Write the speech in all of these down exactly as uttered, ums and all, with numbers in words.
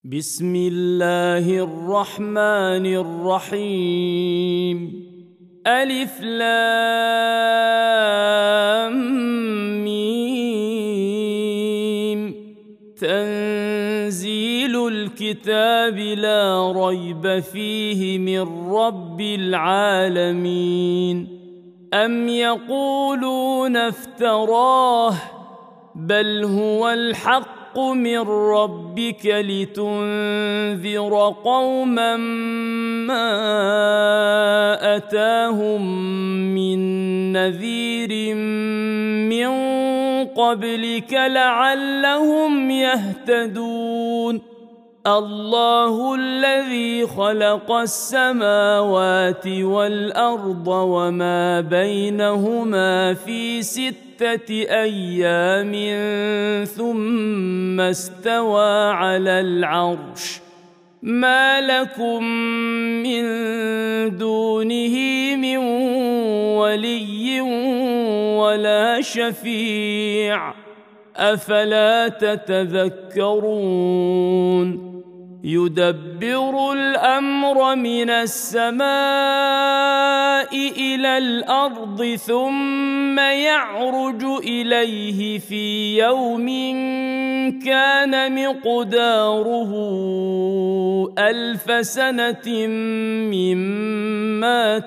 بسم الله الرحمن الرحيم. ألف لام ميم. تنزيل الكتاب لا ريب فيه من رب العالمين. أم يقولون افتراه بل هو الحق من ربك لتنذر قوما ما أتاهم من نذير من قبلك لعلهم يهتدون. الله الذي خلق السماوات والأرض وما بينهما في ستة أيام ثم استوى على العرش. ما لكم من دونه من ولي ولا شفيع أفلا تتذكرون. يدبر الأمر من السماء إلى الأرض ثم يعرج إليه في يوم كان مقداره ألف سنة مما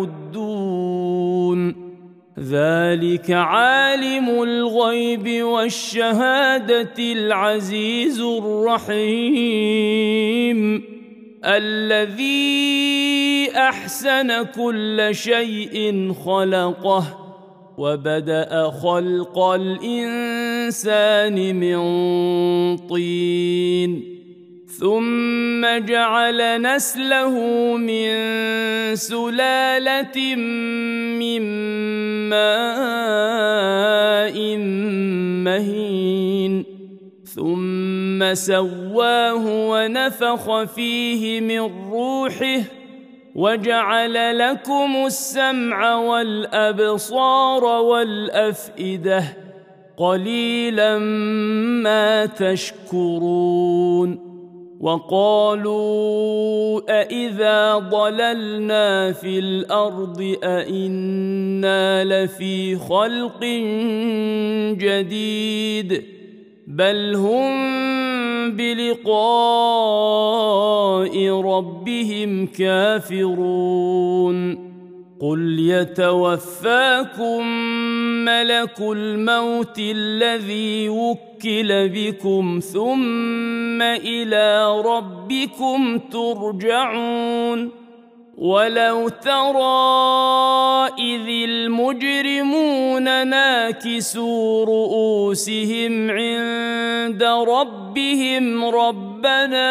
تعدون. ذلك عالم الغيب والشهادة العزيز الرحيم الذي أحسن كل شيء خلقه وبدأ خلق الإنسان من طين ثم جعل نسله من سلالة من ماء مهين ثم سواه ونفخ فيه من روحه وجعل لكم السمع والأبصار والأفئدة قليلا ما تشكرون. وقالوا أإذا ضللنا في الأرض أإنا لفي خلق جديد بل هم بلقاء ربهم كافرون. قل يتوفاكم ملك الموت الذي وكل بكم ثم إلى ربكم ترجعون. ولو ترى إذ المجرمون ناكسوا رؤوسهم عند ربهم ربنا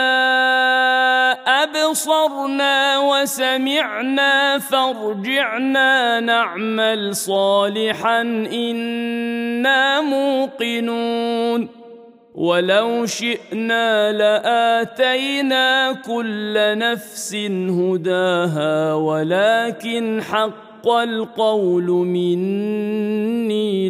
أبصرنا وسمعنا فارجعنا نعمل صالحا إنا موقنون. ولو شئنا لآتينا كل نفس هداها ولكن حق القول مني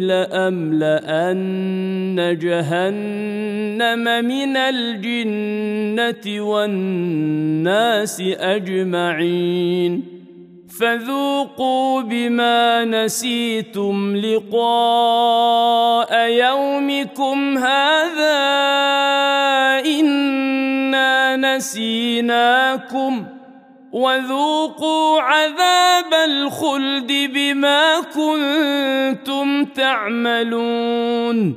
لأملأن جهنم من الجنة والناس أجمعين. فذوقوا بما نسيتم لقاء يومكم هذا إنا نسيناكم وذوقوا عذاب الخلد بما كنتم تعملون.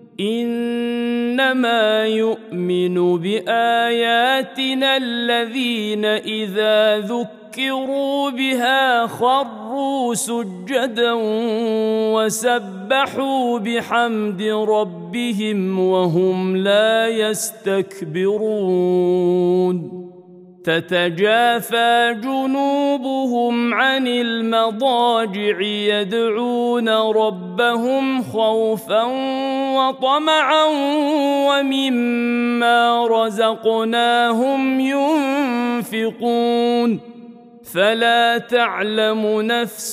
إنما يؤمن بآياتنا الذين إذا ذكروا ذكروا بها خروا سجدا وسبحوا بحمد ربهم وهم لا يستكبرون. تتجافى جنوبهم عن المضاجع يدعون ربهم خوفا وطمعا ومما رزقناهم ينفقون. فلا تعلم نفس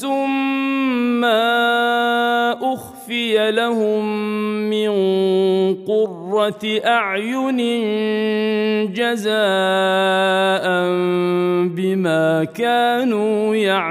ما أخفي لهم من قرة أعين جزاء بما كانوا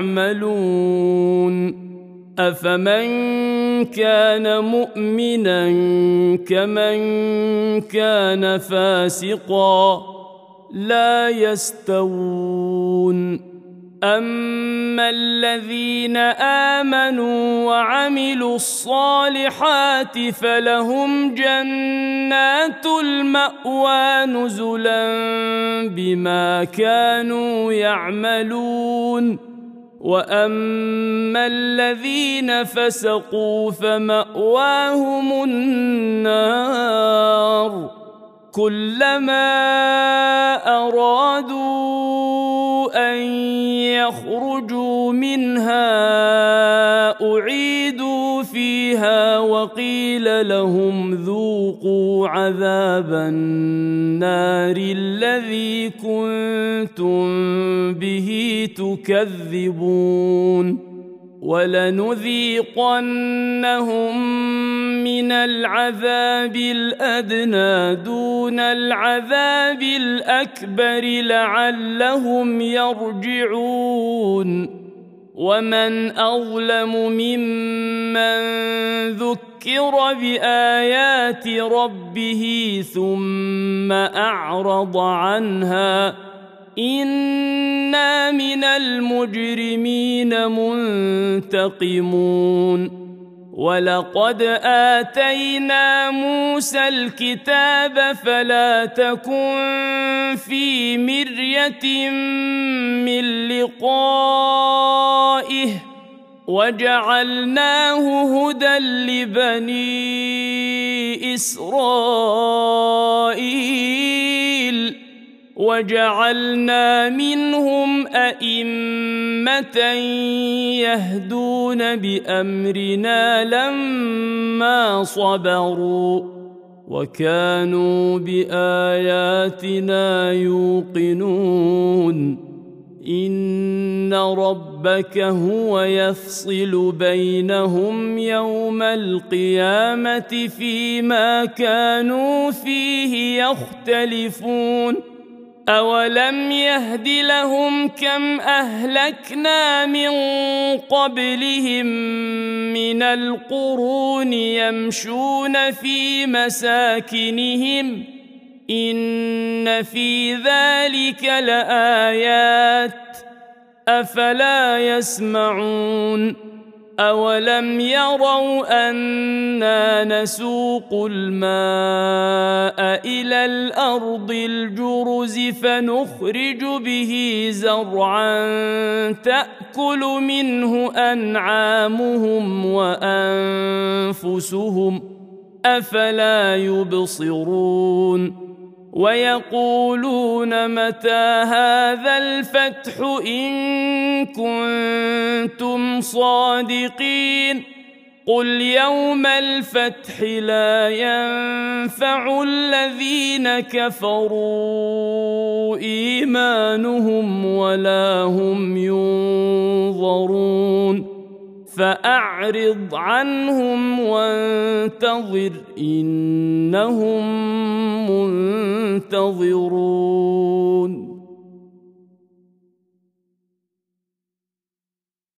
يعملون أفمن كان مؤمنا كمن كان فاسقا لا يستوون أما الذين آمنوا وعملوا الصالحات فلهم جنات المأوى نزلا بما كانوا يعملون وأما الذين فسقوا فمأواهم النار كلما أرادوا أن يخرجوا منها أعيدوا فيها وقيل لهم ذوقوا عذاب النار الذي كنتم به تكذبون ولنذيقنهم من العذاب الأدنى دون العذاب الأكبر لعلهم يرجعون ومن أظلم ممن ذكر بآيات ربه ثم أعرض عنها إنا من المجرمين منتقمون ولقد آتينا موسى الكتاب فلا تكن في مرية من لقائه وجعلناه هدى لبني إسرائيل وجعلنا منهم أئمة يهدون بأمرنا لما صبروا وكانوا بآياتنا يوقنون إن ربك هو يفصل بينهم يوم القيامة فيما كانوا فيه يختلفون أولم يهد لهم كم أهلكنا من قبلهم من القرون يمشون في مساكنهم إن في ذلك لآيات أفلا يسمعون أولم يروا أنا نسوق الماء إلى الأرض الجرز فنخرج به زرعا تأكل منه أنعامهم وأنفسهم أفلا يبصرون ويقولون متى هذا الفتح إن كنتم صادقين قل يوم الفتح لا ينفع الذين كفروا إيمانهم ولا هم ينظرون فأعرض عنهم وانتظر إنهم منتظرون